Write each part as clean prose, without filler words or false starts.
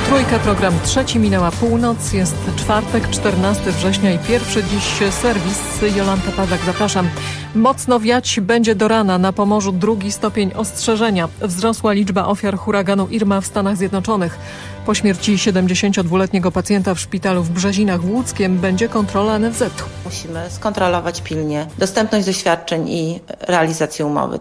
Trójka, program trzeci, minęła północ, jest czwartek, 14 września i pierwszy dziś serwis. Jolanta Pawlak, zapraszam. Mocno wiać będzie do rana, na Pomorzu 2 stopień ostrzeżenia. Wzrosła liczba ofiar huraganu Irma w Stanach Zjednoczonych. Po śmierci 72-letniego pacjenta w szpitalu w Brzezinach Łódzkiem będzie kontrola NFZ-u. Musimy skontrolować pilnie dostępność doświadczeń i realizację umowy.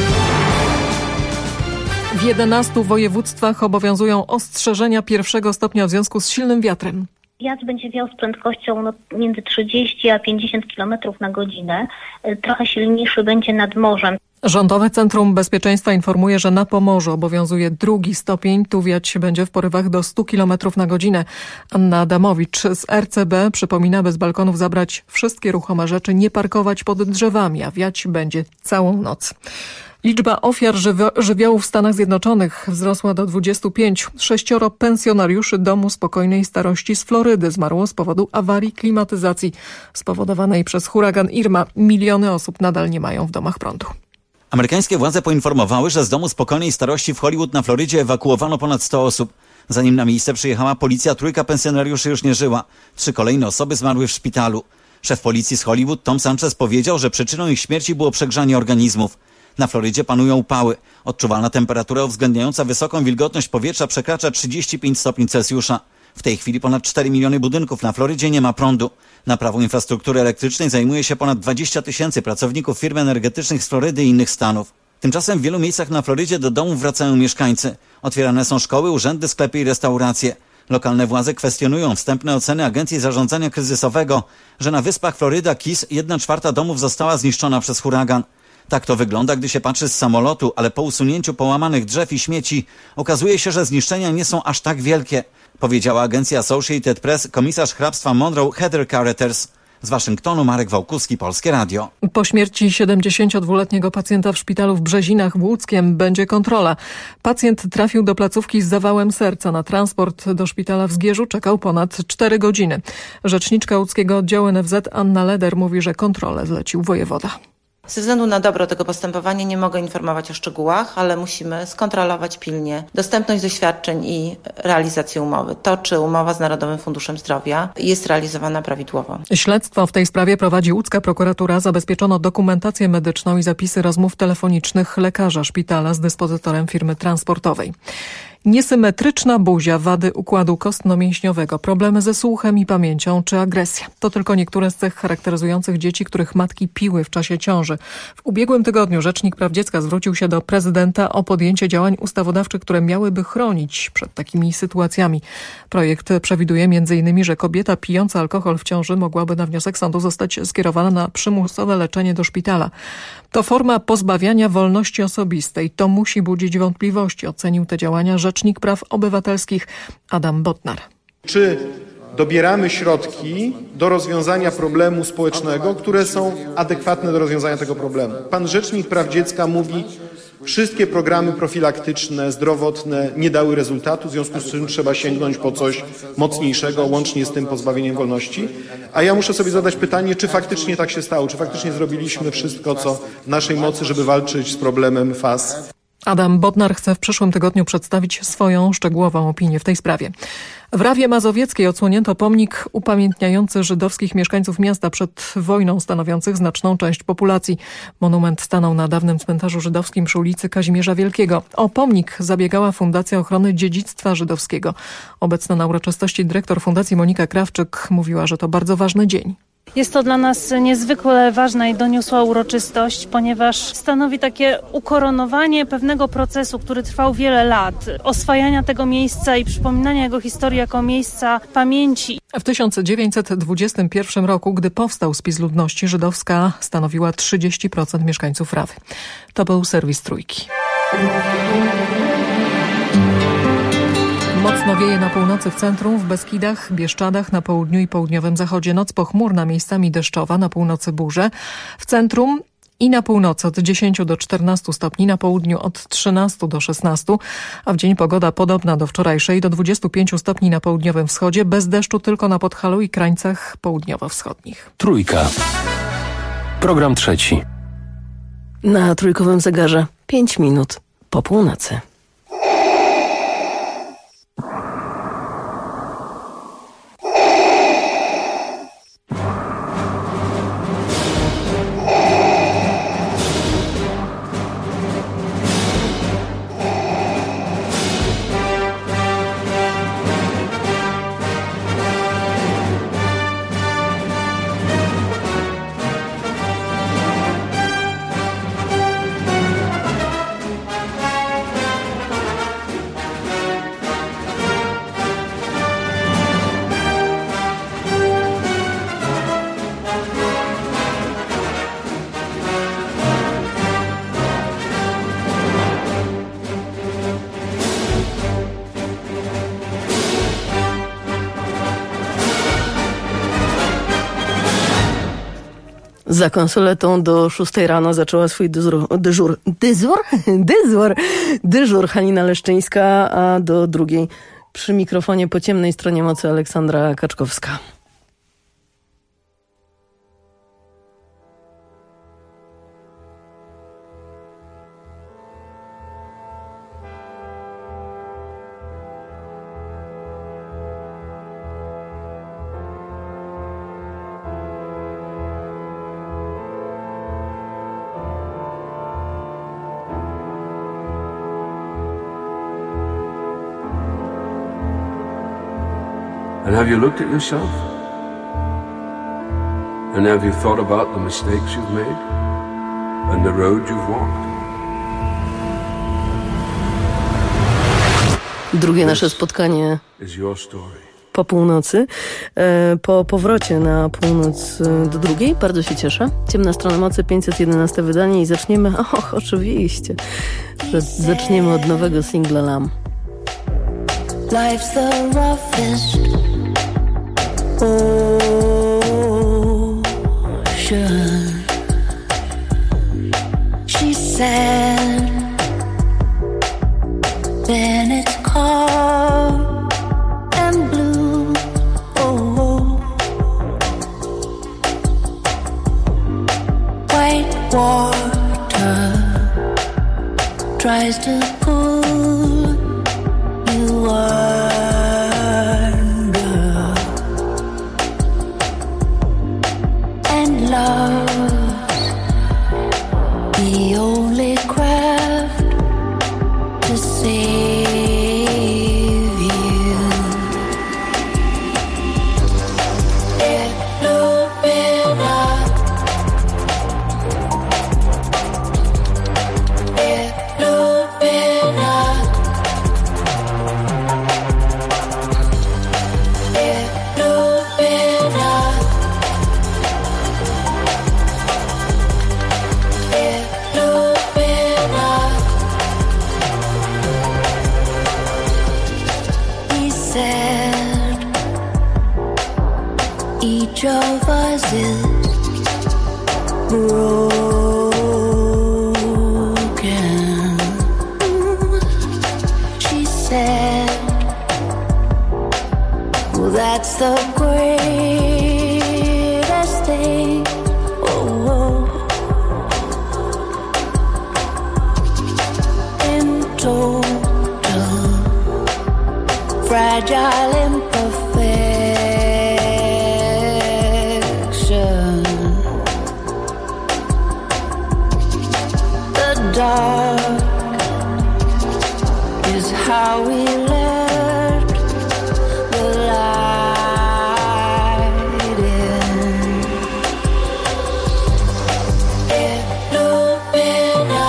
W 11 województwach obowiązują ostrzeżenia pierwszego stopnia w związku z silnym wiatrem. Wiatr będzie wiał z prędkością między 30 a 50 km na godzinę. Trochę silniejszy będzie nad morzem. Rządowe Centrum Bezpieczeństwa informuje, że na Pomorzu obowiązuje 2 stopień. Tu wiać będzie w porywach do 100 km na godzinę. Anna Adamowicz z RCB przypomina, by z balkonów zabrać wszystkie ruchome rzeczy, nie parkować pod drzewami, a wiać będzie całą noc. Liczba ofiar żywiołów w Stanach Zjednoczonych wzrosła do 25. 6 pensjonariuszy domu spokojnej starości z Florydy zmarło z powodu awarii klimatyzacji spowodowanej przez huragan Irma. Miliony osób nadal nie mają w domach prądu. Amerykańskie władze poinformowały, że z domu spokojnej starości w Hollywood na Florydzie ewakuowano ponad 100 osób. Zanim na miejsce przyjechała policja, 3 pensjonariuszy już nie żyła. 3 kolejne osoby zmarły w szpitalu. Szef policji z Hollywood, Tom Sanchez, powiedział, że przyczyną ich śmierci było przegrzanie organizmów. Na Florydzie panują upały. Odczuwalna temperatura uwzględniająca wysoką wilgotność powietrza przekracza 35 stopni Celsjusza. W tej chwili ponad 4 miliony budynków na Florydzie nie ma prądu. Naprawą infrastruktury elektrycznej zajmuje się ponad 20 000 pracowników firm energetycznych z Florydy i innych stanów. Tymczasem w wielu miejscach na Florydzie do domów wracają mieszkańcy. Otwierane są szkoły, urzędy, sklepy i restauracje. Lokalne władze kwestionują wstępne oceny Agencji Zarządzania Kryzysowego, że na wyspach Floryda Keys 1/4 domów została zniszczona przez huragan. Tak to wygląda, gdy się patrzy z samolotu, ale po usunięciu połamanych drzew i śmieci okazuje się, że zniszczenia nie są aż tak wielkie, powiedziała agencja Associated Press komisarz hrabstwa Monroe Heather Carruthers. Z Waszyngtonu Marek Wałkuski, Polskie Radio. Po śmierci 72-letniego pacjenta w szpitalu w Brzezinach Łódzkiem będzie kontrola. Pacjent trafił do placówki z zawałem serca. Na transport do szpitala w Zgierzu czekał ponad 4 godziny. Rzeczniczka łódzkiego oddziału NFZ Anna Leder mówi, że kontrolę zlecił wojewoda. Ze względu na dobro tego postępowania nie mogę informować o szczegółach, ale musimy skontrolować pilnie dostępność doświadczeń i realizację umowy. To, czy umowa z Narodowym Funduszem Zdrowia jest realizowana prawidłowo. Śledztwo w tej sprawie prowadzi łódzka prokuratura. Zabezpieczono dokumentację medyczną i zapisy rozmów telefonicznych lekarza szpitala z dyspozytorem firmy transportowej. Niesymetryczna buzia, wady układu kostno-mięśniowego, problemy ze słuchem i pamięcią czy agresja. To tylko niektóre z cech charakteryzujących dzieci, których matki piły w czasie ciąży. W ubiegłym tygodniu Rzecznik Praw Dziecka zwrócił się do prezydenta o podjęcie działań ustawodawczych, które miałyby chronić przed takimi sytuacjami. Projekt przewiduje m.in., że kobieta pijąca alkohol w ciąży mogłaby na wniosek sądu zostać skierowana na przymusowe leczenie do szpitala. To forma pozbawiania wolności osobistej. To musi budzić wątpliwości, ocenił te działania Rzecznik Praw Obywatelskich Adam Bodnar. Czy dobieramy środki do rozwiązania problemu społecznego, które są adekwatne do rozwiązania tego problemu? Pan Rzecznik Praw Dziecka mówi, wszystkie programy profilaktyczne, zdrowotne nie dały rezultatu, w związku z czym trzeba sięgnąć po coś mocniejszego, łącznie z tym pozbawieniem wolności. A ja muszę sobie zadać pytanie, czy faktycznie tak się stało, czy faktycznie zrobiliśmy wszystko, co w naszej mocy, żeby walczyć z problemem FAS. Adam Bodnar chce w przyszłym tygodniu przedstawić swoją szczegółową opinię w tej sprawie. W Rawie Mazowieckiej odsłonięto pomnik upamiętniający żydowskich mieszkańców miasta przed wojną, stanowiących znaczną część populacji. Monument stanął na dawnym cmentarzu żydowskim przy ulicy Kazimierza Wielkiego. O pomnik zabiegała Fundacja Ochrony Dziedzictwa Żydowskiego. Obecna na uroczystości dyrektor Fundacji Monika Krawczyk mówiła, że to bardzo ważny dzień. Jest to dla nas niezwykle ważna i doniosła uroczystość, ponieważ stanowi takie ukoronowanie pewnego procesu, który trwał wiele lat, oswajania tego miejsca i przypominania jego historii jako miejsca pamięci. W 1921 roku, gdy powstał spis ludności, żydowska stanowiła 30% mieszkańców Rawy. To był serwis Trójki. Mocno wieje na północy w centrum, w Beskidach, Bieszczadach, na południu i południowym zachodzie. Noc pochmurna, miejscami deszczowa, na północy burze. W centrum i na północy od 10 do 14 stopni, na południu od 13 do 16, a w dzień pogoda podobna do wczorajszej, do 25 stopni na południowym wschodzie, bez deszczu tylko na Podhalu i krańcach południowo-wschodnich. Trójka. Program trzeci. Na trójkowym zegarze 5 minut po północy. Za konsoletą do 6 rano zaczęła swój dyżur Halina Leszczyńska, a do 2 przy mikrofonie po ciemnej stronie mocy Aleksandra Kaczkowska. And have you looked at yourself? And have you thought about the mistakes you've made and the road you've walked? Drugie nasze spotkanie po północy. Po powrocie na północ do 2. Bardzo się cieszę. Ciemna strona mocy, 511 wydanie i zaczniemy, oczywiście, zaczniemy od nowego singla Lam. Life's the roughest ocean. She said, then it's calm and blue. White water tries to pull you under, and love's the only craft to save you. Illumina, Illumina. Each of us is broken. She said, well, that's the greatest thing. In total, fragile, imperfection. The dark is how we let the light in. Illumina,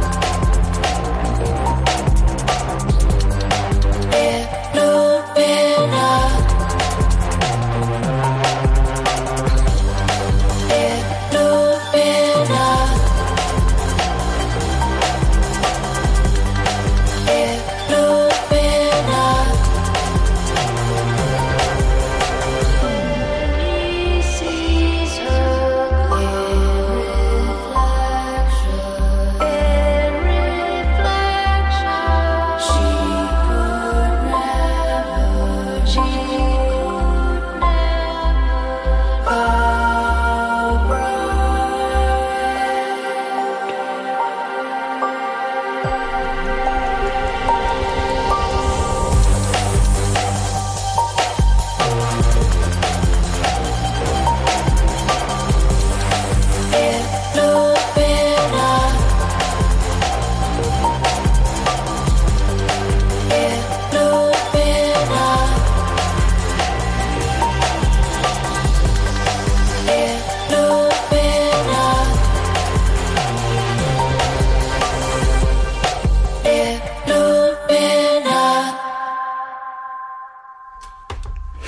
Illumina, Illumina, Illumina.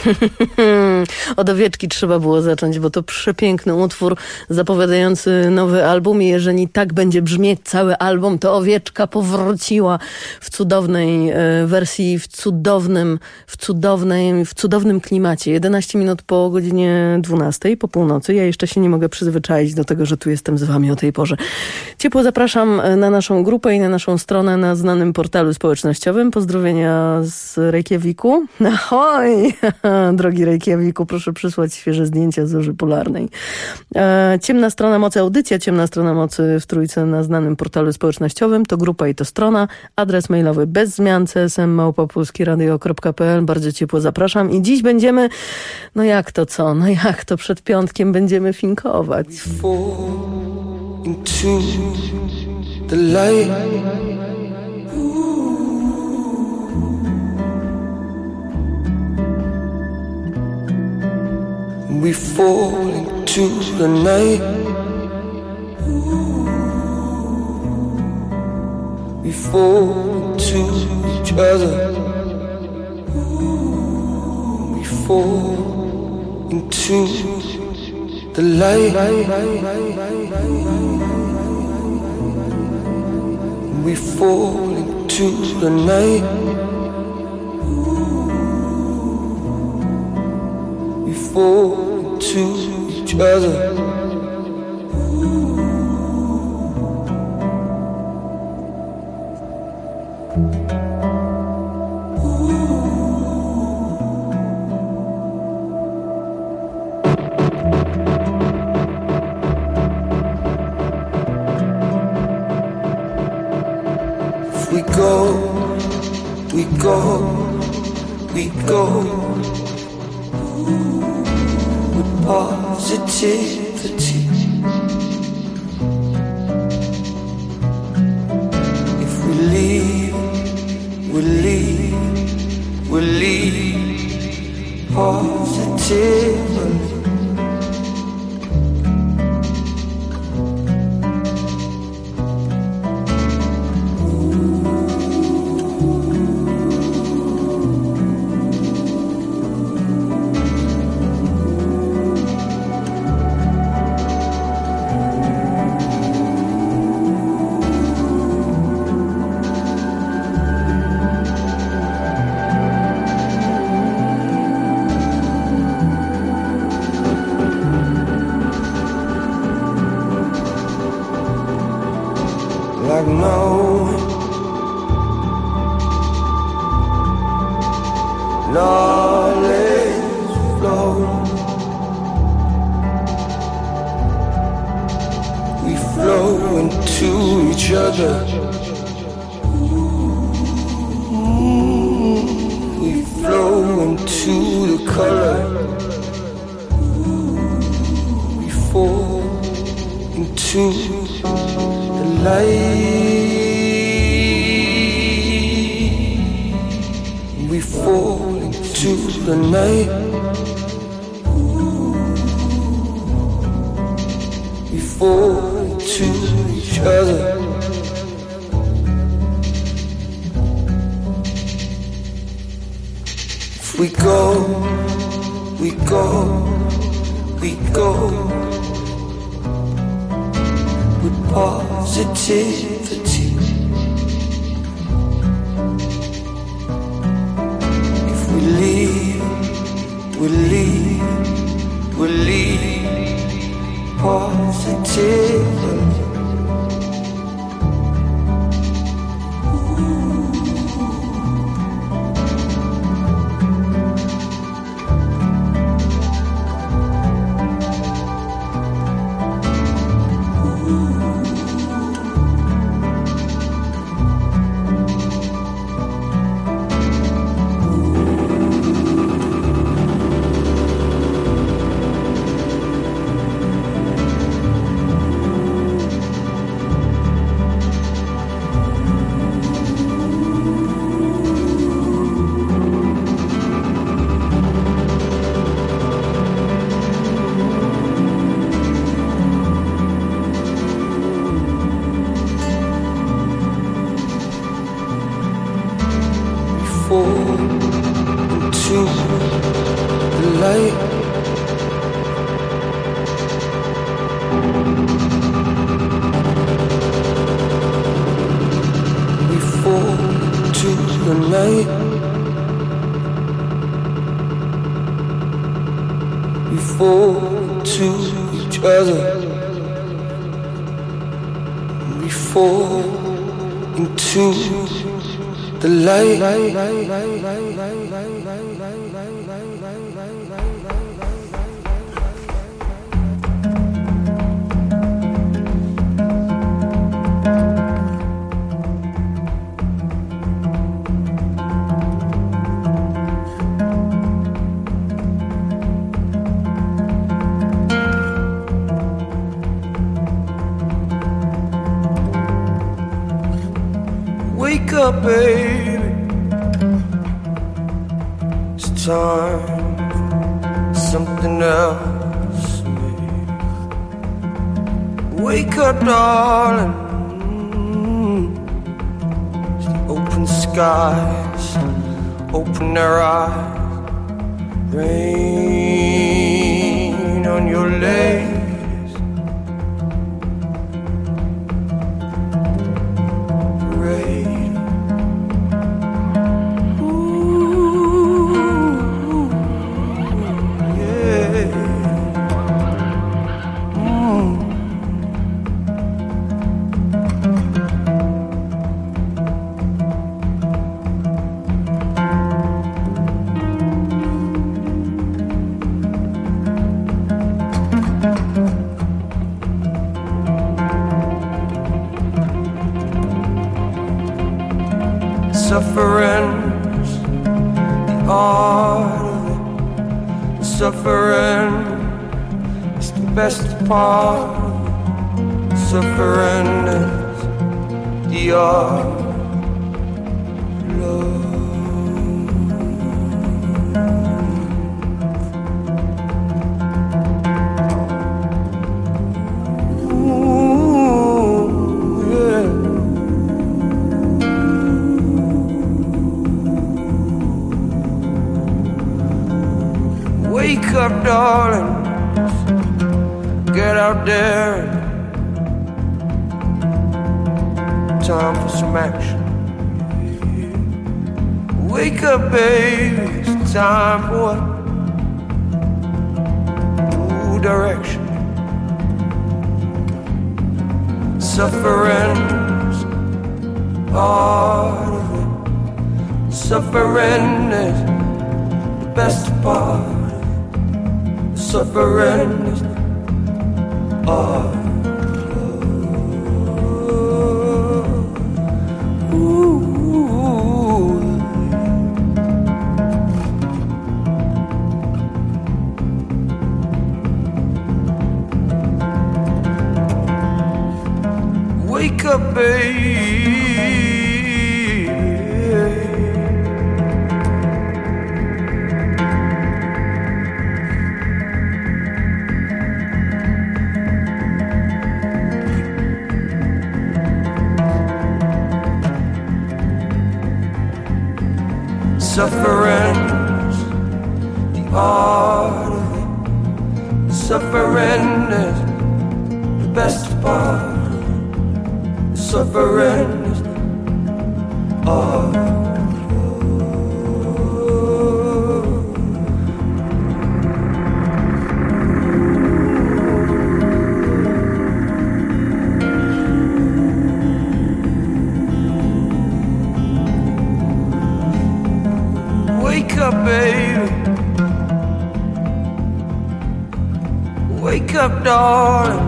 Od Owieczki trzeba było zacząć, bo to przepiękny utwór zapowiadający nowy album i jeżeli tak będzie brzmieć cały album, to Owieczka powróciła w cudownej wersji, w cudownym klimacie. 11 minut po godzinie 12, po północy. Ja jeszcze się nie mogę przyzwyczaić do tego, że tu jestem z wami o tej porze. Ciepło zapraszam na naszą grupę i na naszą stronę na znanym portalu społecznościowym. Pozdrowienia z Reykjaviku. Ahoj! Drogi Reykjaviku, proszę przysłać świeże zdjęcia z Zorzy Polarnej. Ciemna strona mocy, audycja Ciemna strona mocy w Trójce na znanym portalu społecznościowym. To grupa i to strona. Adres mailowy bez zmian csm@polskieradio.pl. Bardzo ciepło zapraszam. I dziś będziemy, no jak to przed piątkiem będziemy finkować. Into the light. We fall into the night. We fall into each other. We fall into the light. We fall into the night. We fall to each other. If we go, we go, we go. Positivity. If we leave, we'll leave, we'll leave positively. Like no knowledge flow. We flow into each other. We flow into the color. We fall into the light. We fall into the night. We fall into each other. If we go, we go, we go. With positivity. If we leave, we'll leave, we'll leave positively. Into fall to each other. We fall into the light. Wake up, baby. It's time for something else, maybe. Wake up, darling. It's the open skies, open their eyes. Rain on your legs. Suffering's the art of it. Suffering is the best part of it. Suffering is the art of love. Ooh, yeah. Wake up, darling. Get out there. Time for some action. Wake up, baby. It's time for what? New direction. Suffering's part of it. Suffering is the best part. Suffering is art. Wake up, baby. Suffering's the art of it. Suffering is the best part. Suffering is the art. Wake up, baby. Wake up, darling.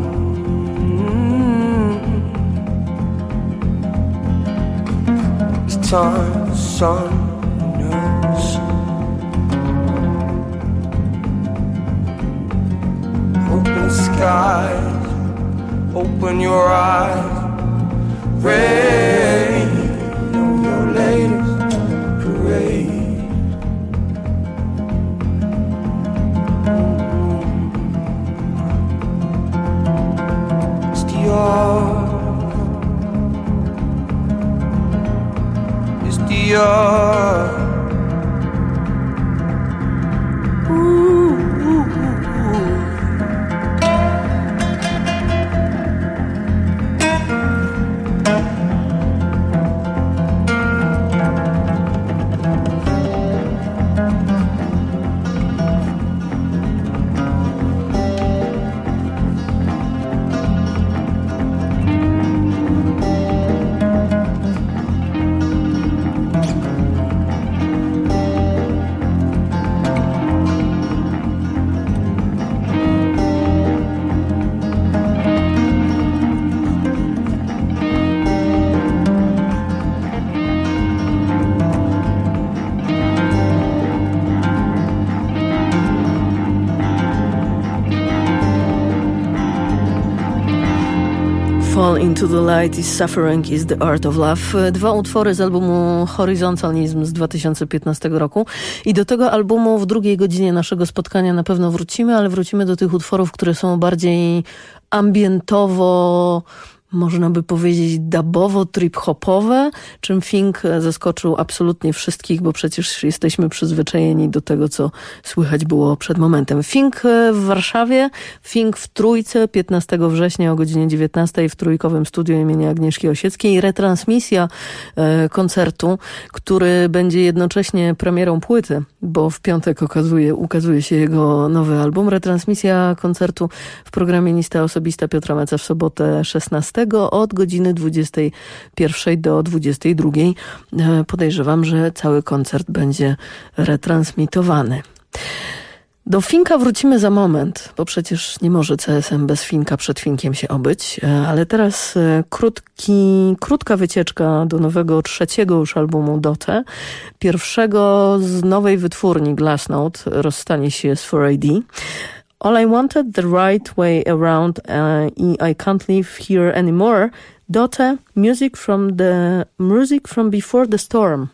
It's time for something else. Open skies, open your eyes. Rain on your latest parade. It's the art. Into the Light is Suffering is the Art of Love. 2 utwory z albumu Horizontalism z 2015 roku. I do tego albumu w drugiej godzinie naszego spotkania na pewno wrócimy, ale wrócimy do tych utworów, które są bardziej ambientowo, można by powiedzieć dubowo, trip-hopowe, czym Fink zaskoczył absolutnie wszystkich, bo przecież jesteśmy przyzwyczajeni do tego, co słychać było przed momentem. Fink w Warszawie, Fink w Trójce 15 września o godzinie 19 w Trójkowym Studiu imienia Agnieszki Osieckiej. Retransmisja koncertu, który będzie jednocześnie premierą płyty, bo w piątek ukazuje się jego nowy album. Retransmisja koncertu w programie Lista Osobista Piotra Meca w sobotę 16 od godziny 21 do 22. Podejrzewam, że cały koncert będzie retransmitowany. Do Finka wrócimy za moment, bo przecież nie może CSM bez Finka przed Finkiem się obyć, ale teraz krótka wycieczka do nowego 3. już albumu Dotę, pierwszego z nowej wytwórni Glassnote, rozstanie się z 4AD. All I Wanted, The Right Way Around I Can't Live Here Anymore. Dotę, music from Before the Storm.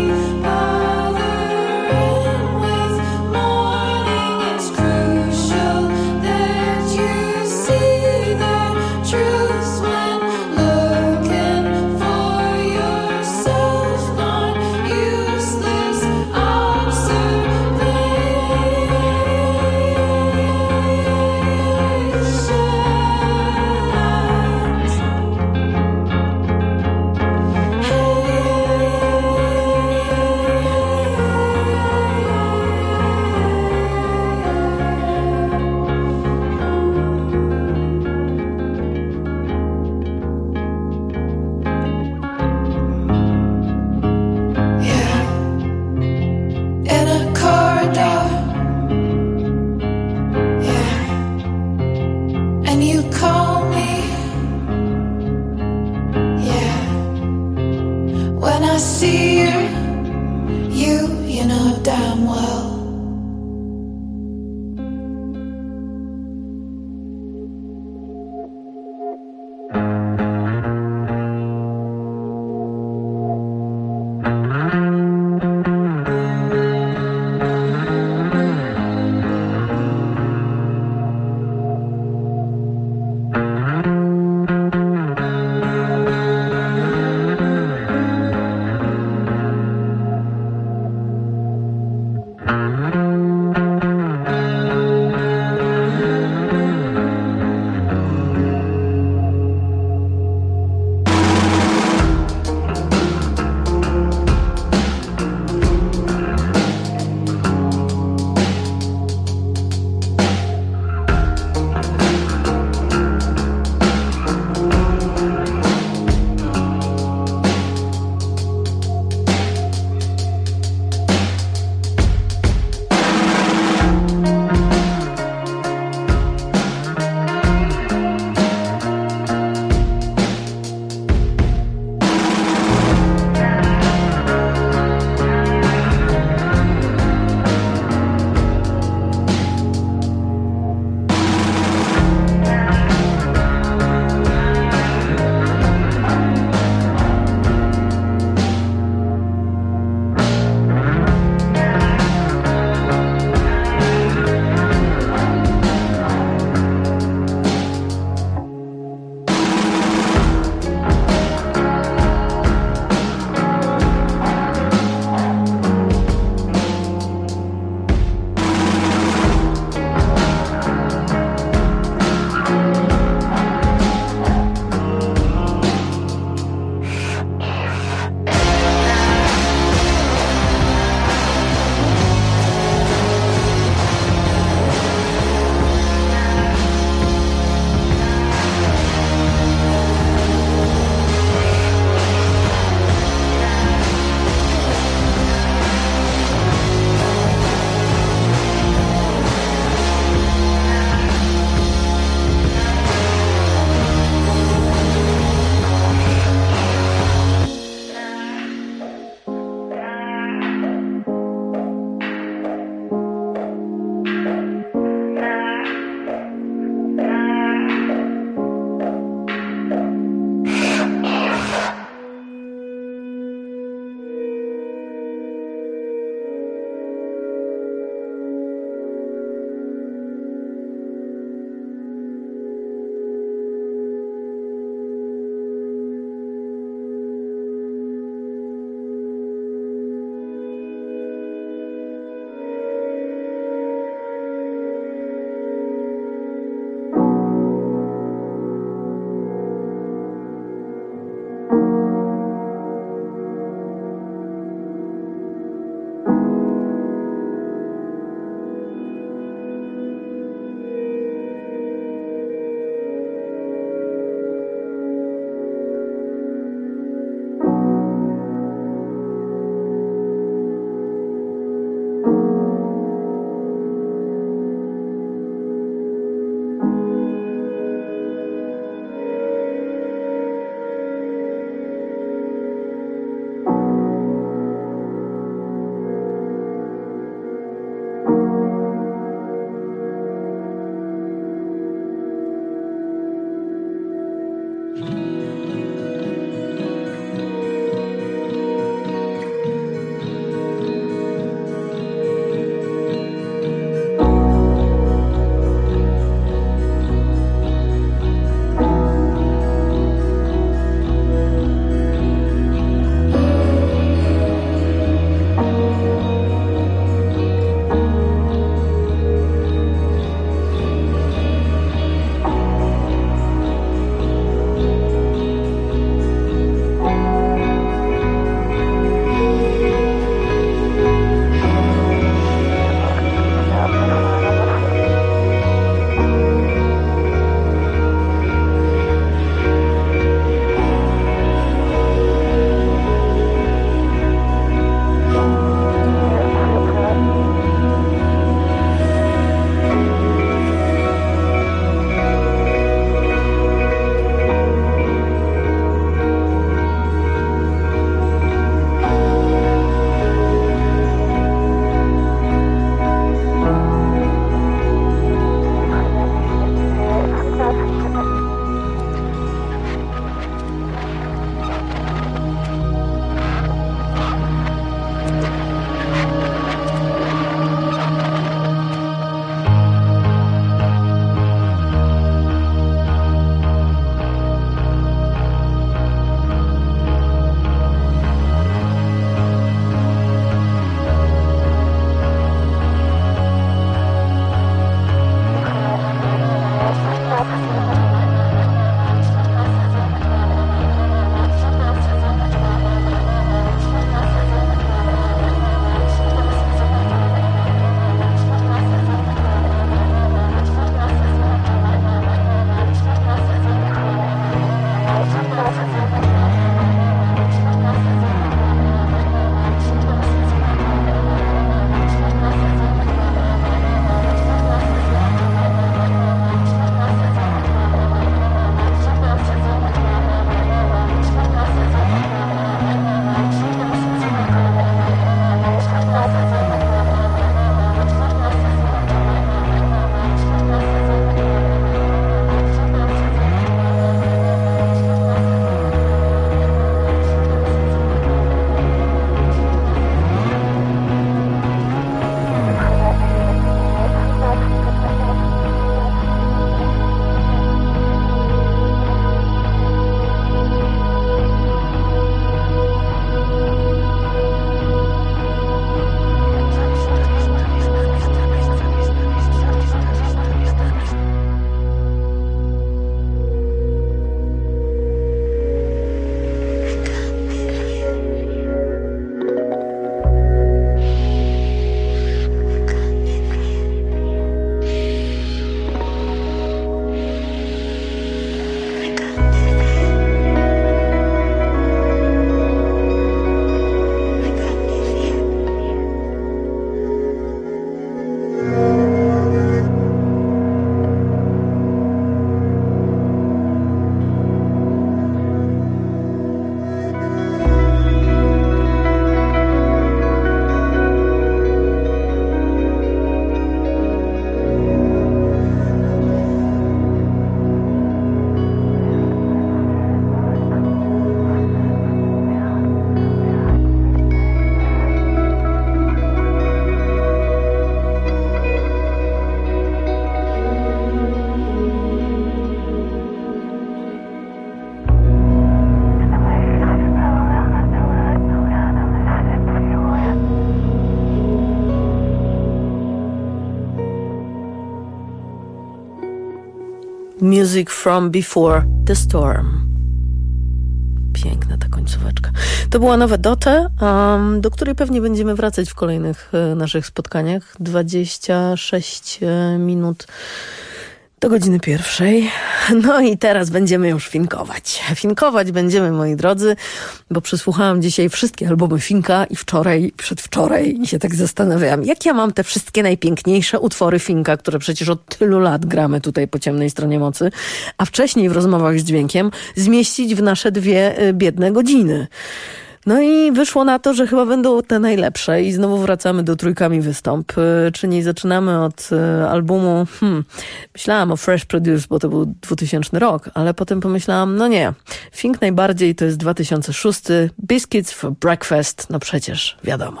Music from Before the Storm. Piękna ta końcóweczka. To była Nowe Dote, do której pewnie będziemy wracać w kolejnych naszych spotkaniach. 26 minut do godziny 1. No i teraz będziemy już finkować. Finkować będziemy, moi drodzy, bo przesłuchałam dzisiaj wszystkie albumy Finka i wczoraj, i przedwczoraj i się tak zastanawiałam, jak ja mam te wszystkie najpiękniejsze utwory Finka, które przecież od tylu lat gramy tutaj po ciemnej stronie mocy, a wcześniej w rozmowach z dźwiękiem zmieścić w nasze 2 biedne godziny. No i wyszło na to, że chyba będą te najlepsze i znowu wracamy do Trójkami Wystąp, czyli zaczynamy od albumu, myślałam o Fresh Produce, bo to był 2000 rok, ale potem pomyślałam, no nie, Fink najbardziej to jest 2006, Biscuits for Breakfast, no przecież wiadomo.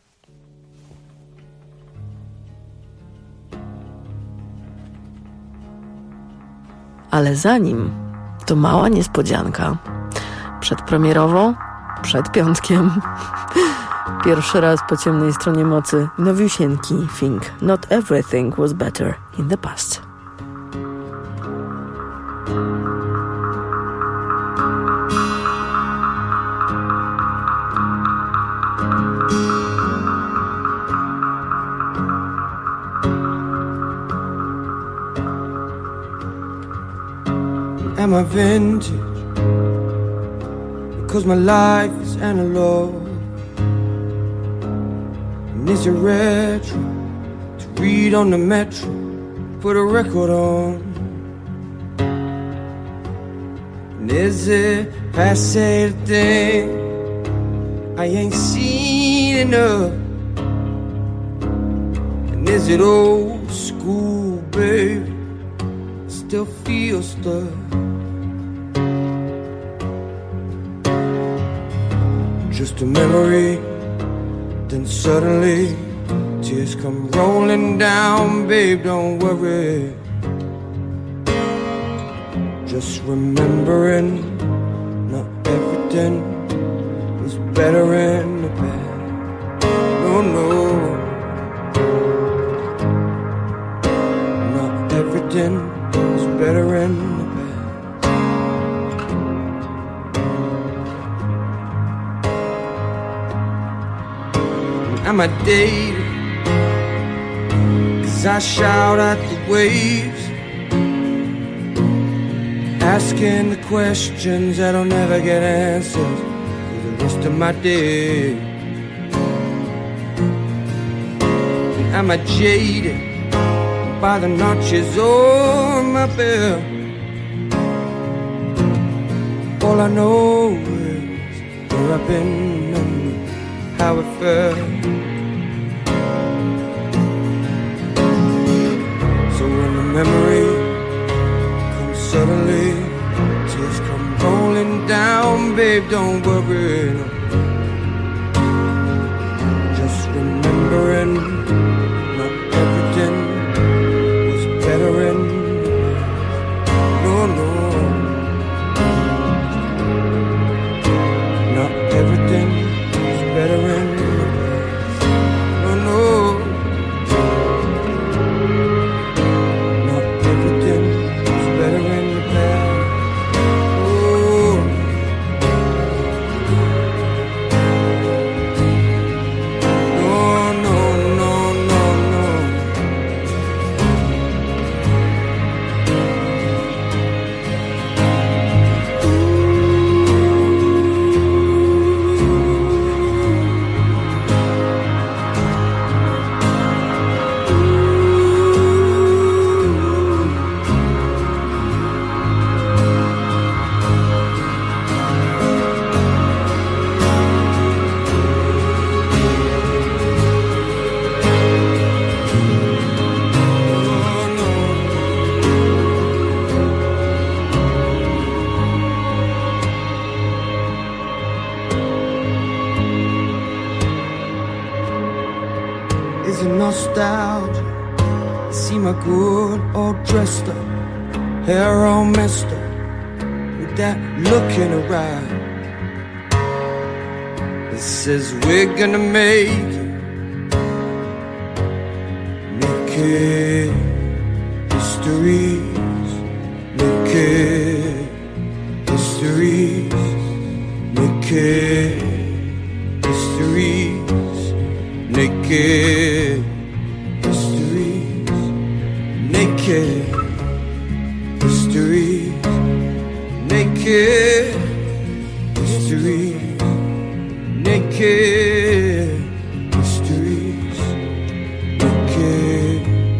Ale zanim, to mała niespodzianka. Przedpremierowo, przed piątkiem. Pierwszy raz po ciemnej stronie mocy nowiusieńki Fink. Not everything was better in the past. Am I vintage? Cause my life is analog. And is it retro to read on the metro? Put a record on. And is it passe the thing I ain't seen enough? And is it old school, baby? Still feel stuck. Just a memory, then suddenly tears come rolling down, babe, don't worry. Just remembering not everything was better in the past. No, no, not everything was better in the past. Am I dated? 'Cause I shout at the waves, asking the questions that'll never get answered for the rest of my day. Am I jaded by the notches on my belt? All I know is where I've been and how it felt. So when the memory comes suddenly, tears come rolling down, babe, don't worry, no. Just remembering not everything was better in no, no. Not everything was better in no, no. Not everything was better in the past. Oh. No, no, no, no, no. Is it nostalgia? See my good all dressed up, hair all messed up, with that look in her eye. It says we're gonna make it history's naked histories, naked histories, naked histories, naked histories, naked histories, naked histories, naked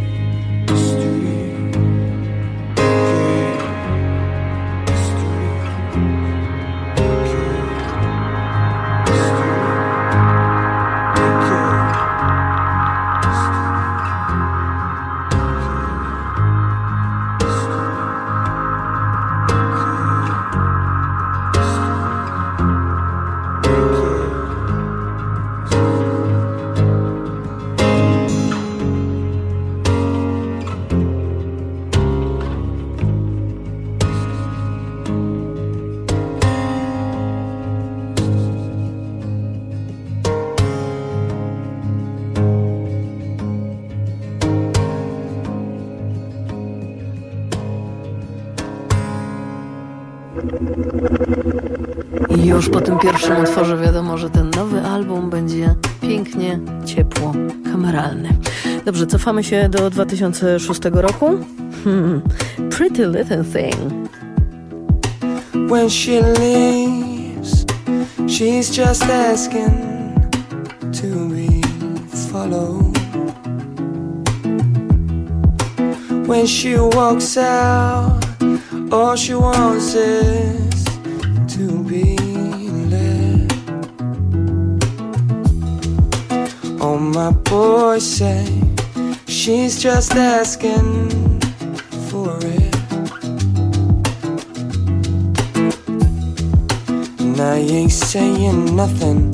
Już po tym pierwszym utworze wiadomo, że ten nowy album będzie pięknie, ciepło, kameralny. Dobrze, cofamy się do 2006 roku. Pretty Little Thing. When she leaves, she's just asking to be followed. When she walks out, all she wants is to be led. All my boys say she's just asking for it. And I ain't saying nothing.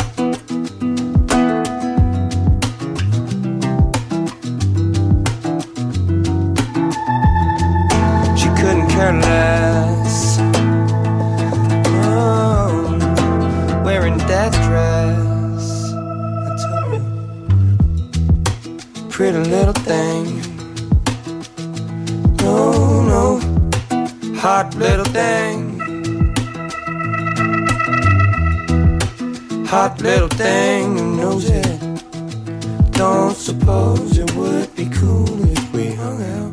She couldn't care less. Oh, wearing that dress, I told you. Pretty little thing. No, no, hot little thing. Hot little thing who knows it. Don't suppose it would be cool if we hung out.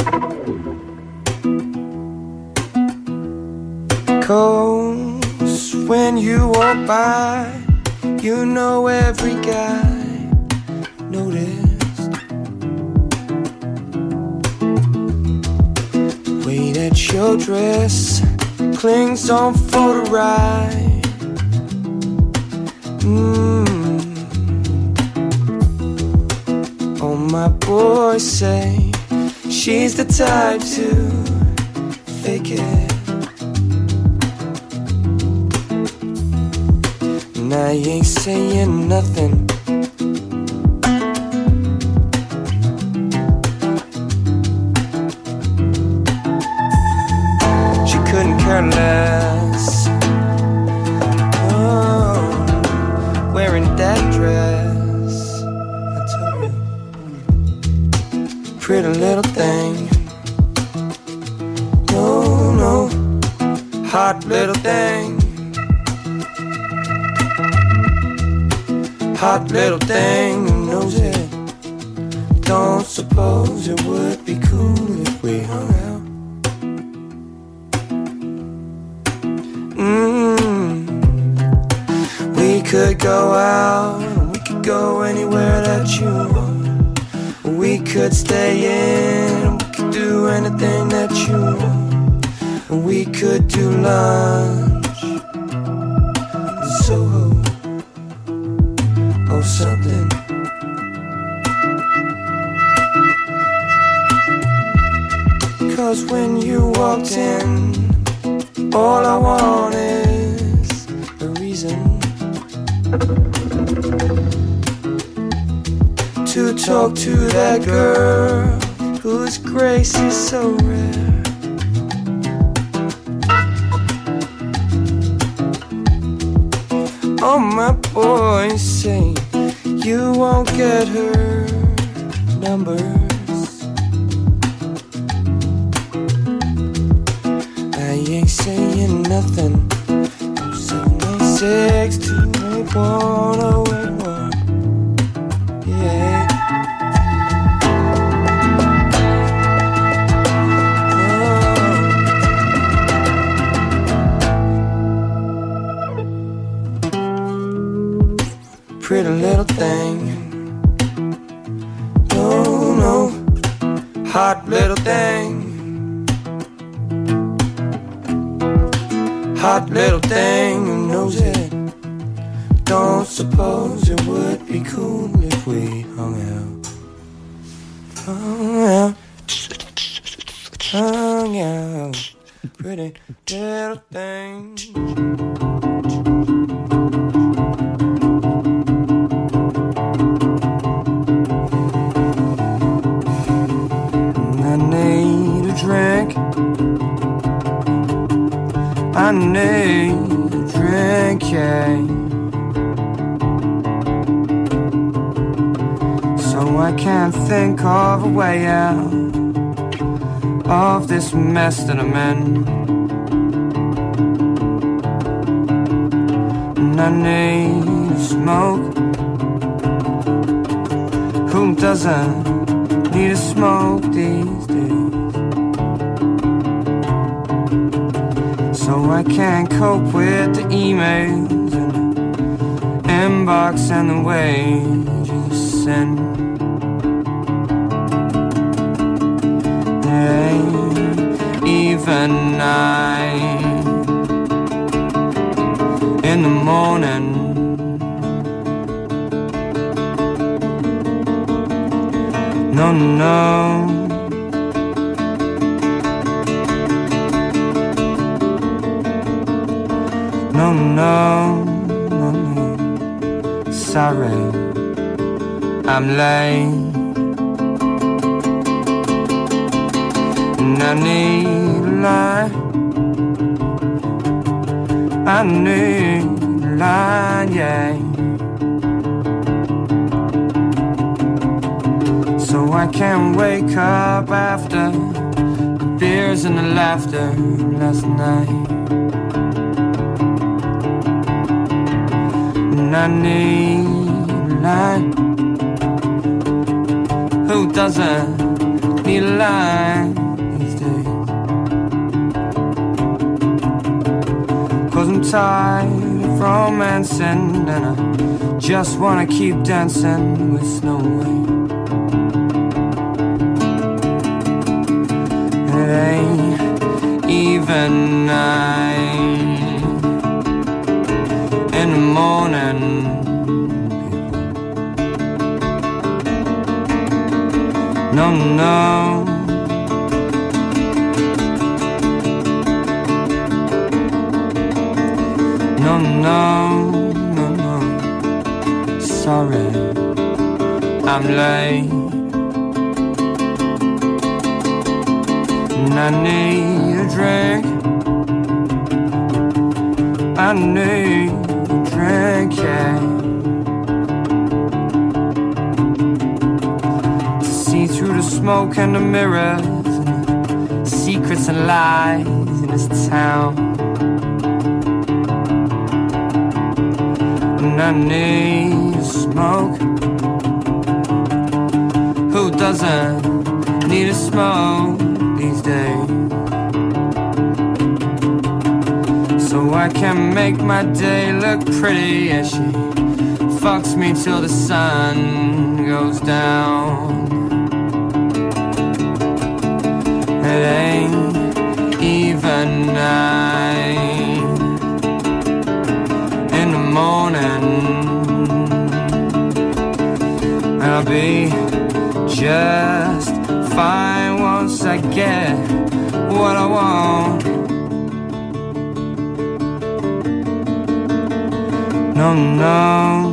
'Cause when you walk by, you know every guy noticed the way that your dress clings on for the ride. Oh, my boys say she's the type to fake it. And I ain't saying nothing. She couldn't care less. Oh, wearing that dress, I told you. Pretty little thing. No, no, hot little thing. Hot little thing who knows it. Don't suppose it would be cool if we hung out. We could go out, we could go anywhere that you want. We could stay in, we could do anything that you want. We could do lunch in Soho or something. Cause when you walked in, all I want is a reason to talk to that girl whose grace is so rare. All my boys say you won't get her numbers. nothing. 786-281-081. Yeah. Pretty little thing. No, no, hot little thing. Hot little thing who knows it. Don't suppose it would be cool if we hung out. Hung out. Hung out. Pretty little thing. I need a drink. I need a drink, yeah. So I can't think of a way out of this mess that I'm in. And I need a smoke. Who doesn't need a smoke these days? So I can't cope with the emails and the inbox and the wages of sin. Even night in the morning. No, no. No, no, no, no. Sorry, I'm late. And I need a line. I need a line, yeah. So I can't wake up after the beers and the laughter last night. And I need a line. Who doesn't need a line these days? 'Cause I'm tired of romancing and I just wanna keep dancing with Snow White. It ain't even night in the morning. No, no. No, no, no, no. Sorry, I'm late. And I need a drink. I need a drink, yeah. To see through the smoke and the mirrors and the secrets and lies in this town. And I need a smoke. Who doesn't need a smoke these days? So I can make my day look pretty as she fucks me till the sun goes down. It ain't even night in the morning. And I'll be just fine once I get what I want. No, no.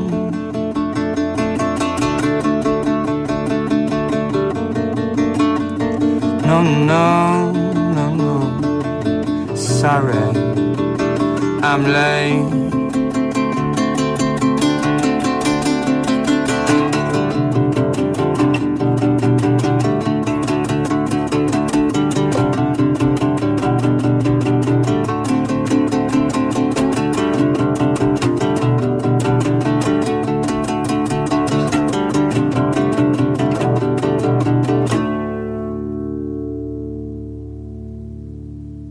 No, no, no, no. Sorry, I'm late.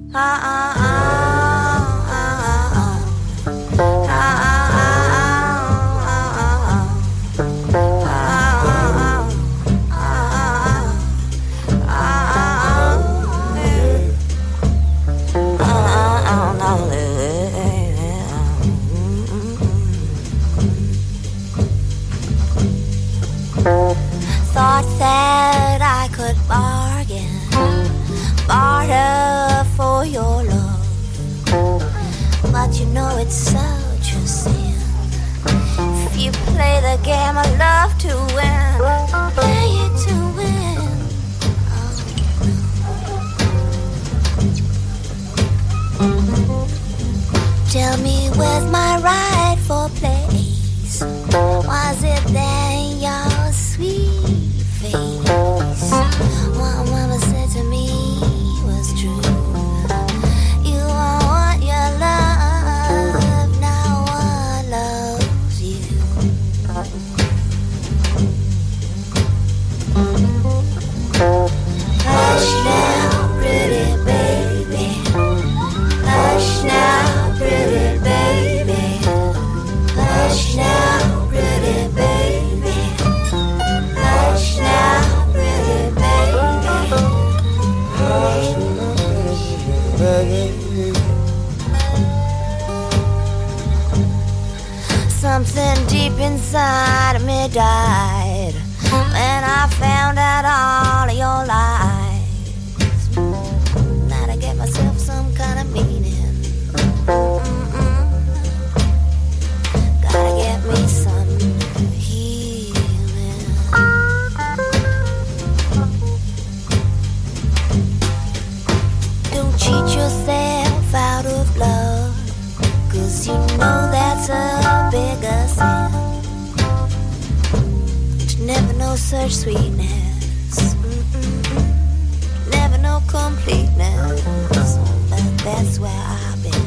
Thought that I could barter for your love, but you know it's such a sin. If you play the game I love to win, play it to win. Oh. Tell me where's my rightful place? Was it there in your sweet face? What mama said to me was true. You want your love, now one loves you. Hush now, pretty baby. Hush now, pretty baby. Hush now, pretty baby. Hush now, pretty baby. Hush, baby. Something deep inside of me died when I found out all of your lies. Gotta get myself some kind of meaning. Gotta get me some healing. Don't cheat yourself out of love, 'cause you know that's a bigger sin. To never know such sweetness, never know completeness, but that's where I've been.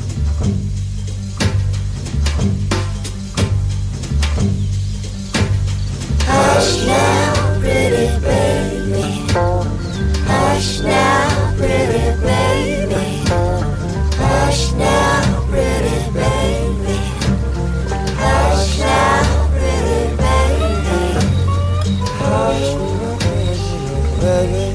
Hush now, pretty baby. Hush now, pretty baby. Hush now, pretty baby. Hush now, pretty baby. Hush, baby.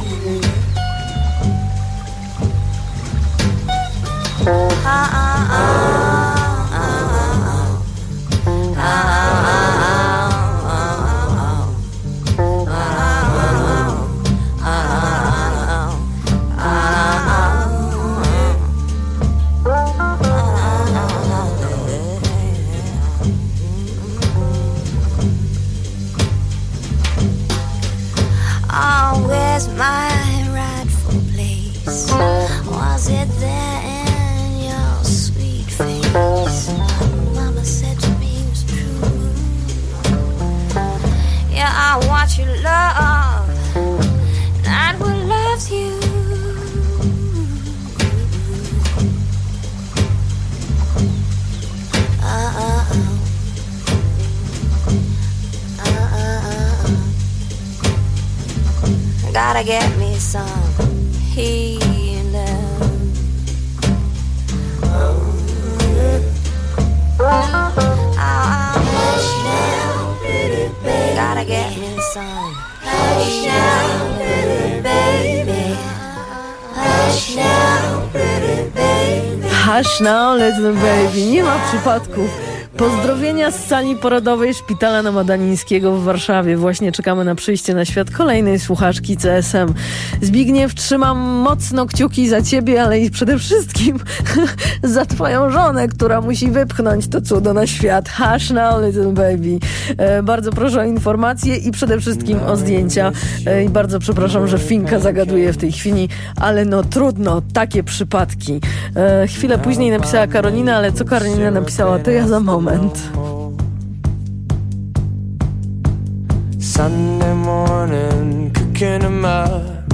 Oh, where's my rightful place? Was it there in your sweet face? What mama said to me was true. Yeah, I want your love, not what loves you. Gotta get me some healing. Hush now, pretty baby. Gotta get me some. Hush now, pretty baby. Hush now, pretty baby. Hush now, little baby. Nie ma przypadków. Pozdrowienia z sali porodowej Szpitala na Madanińskiego w Warszawie. Właśnie czekamy na przyjście na świat kolejnej słuchaczki CSM. Zbigniew, trzymam mocno kciuki za ciebie, ale i przede wszystkim za twoją żonę, która musi wypchnąć to cudo na świat. Hush now, little baby. Bardzo proszę o informacje i przede wszystkim o zdjęcia. I bardzo przepraszam, że Finka zagaduje w tej chwili, ale no trudno, takie przypadki. Chwilę później napisała Karolina, ale co Karolina napisała, to ja za moment. Sunday morning, cooking 'em up,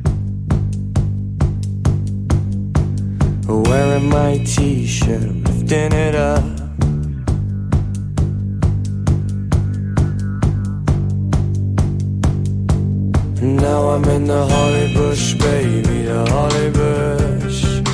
wearing my t-shirt, lifting it up. Now I'm in the holly bush, baby, the holly bush.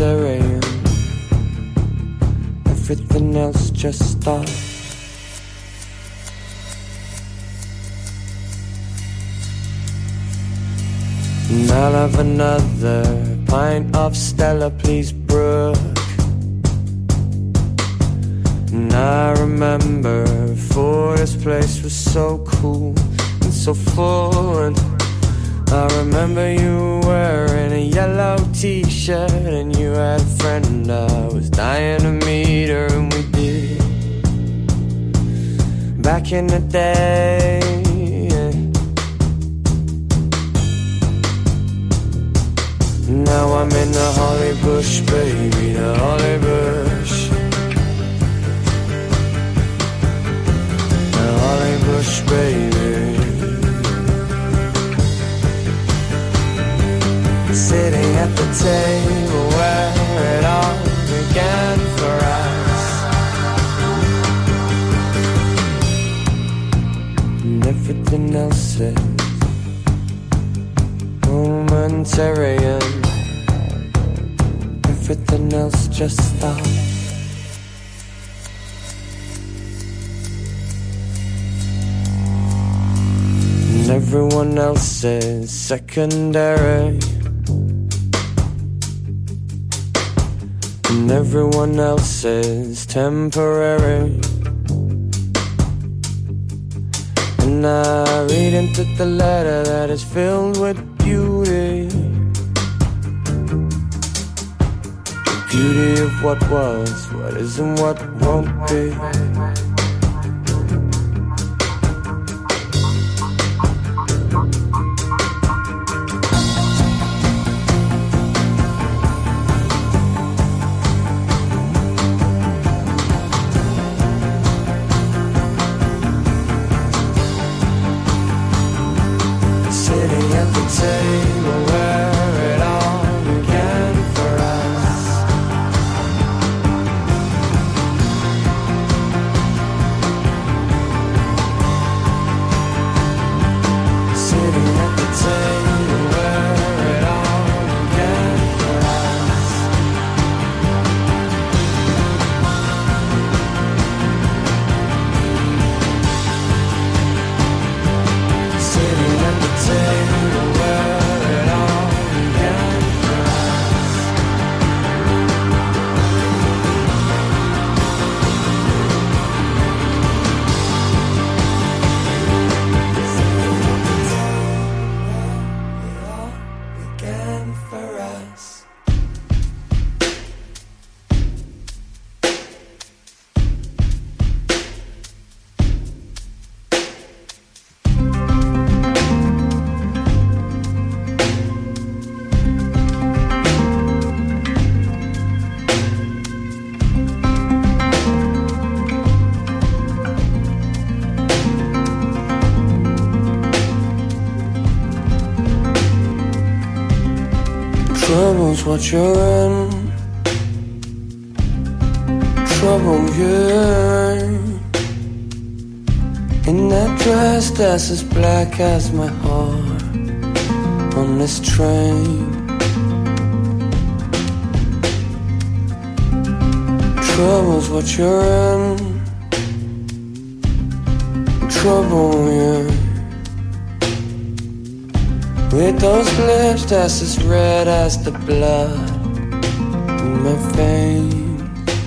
momentary. Everything else just stops. And I'll have another pint of Stella, please, Brooke. And I remember before this place was so cool and so full. And I remember you wearing a yellow t-shirt, and you had a friend I was dying to meet her, and we did back in the day. Now I'm in the Holly Bush, baby, the Holly Bush. The Holly Bush, baby. Sitting at the table where it all began for us. And everything else is momentary, and everything else just stops. And everyone else is secondary, and everyone else is temporary. And I read into the letter that is filled with beauty, the beauty of what was, what is and what won't be. Trouble's what you're in, trouble you're in that dress that's as black as my heart on this train. Trouble's what you're in, trouble you're with those lips that's as red as the blood in my veins.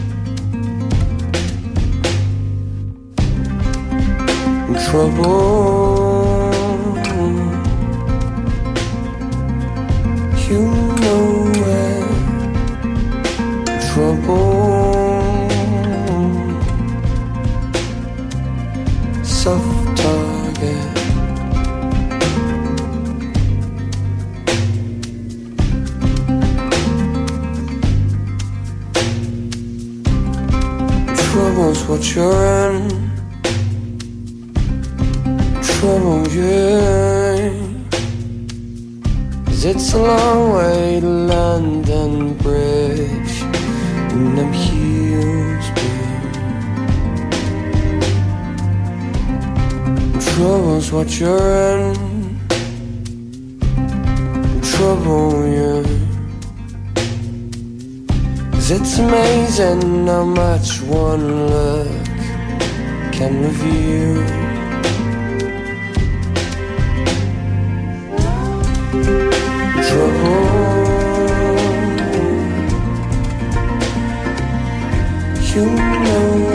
Trouble, you know it. Trouble, soft target. Trouble's what you're in, trouble you're in. 'Cause it's a long way to London Bridge and them heels, babe. Trouble's what you're in, trouble you're in. It's amazing how much one look can reveal. Trouble, you know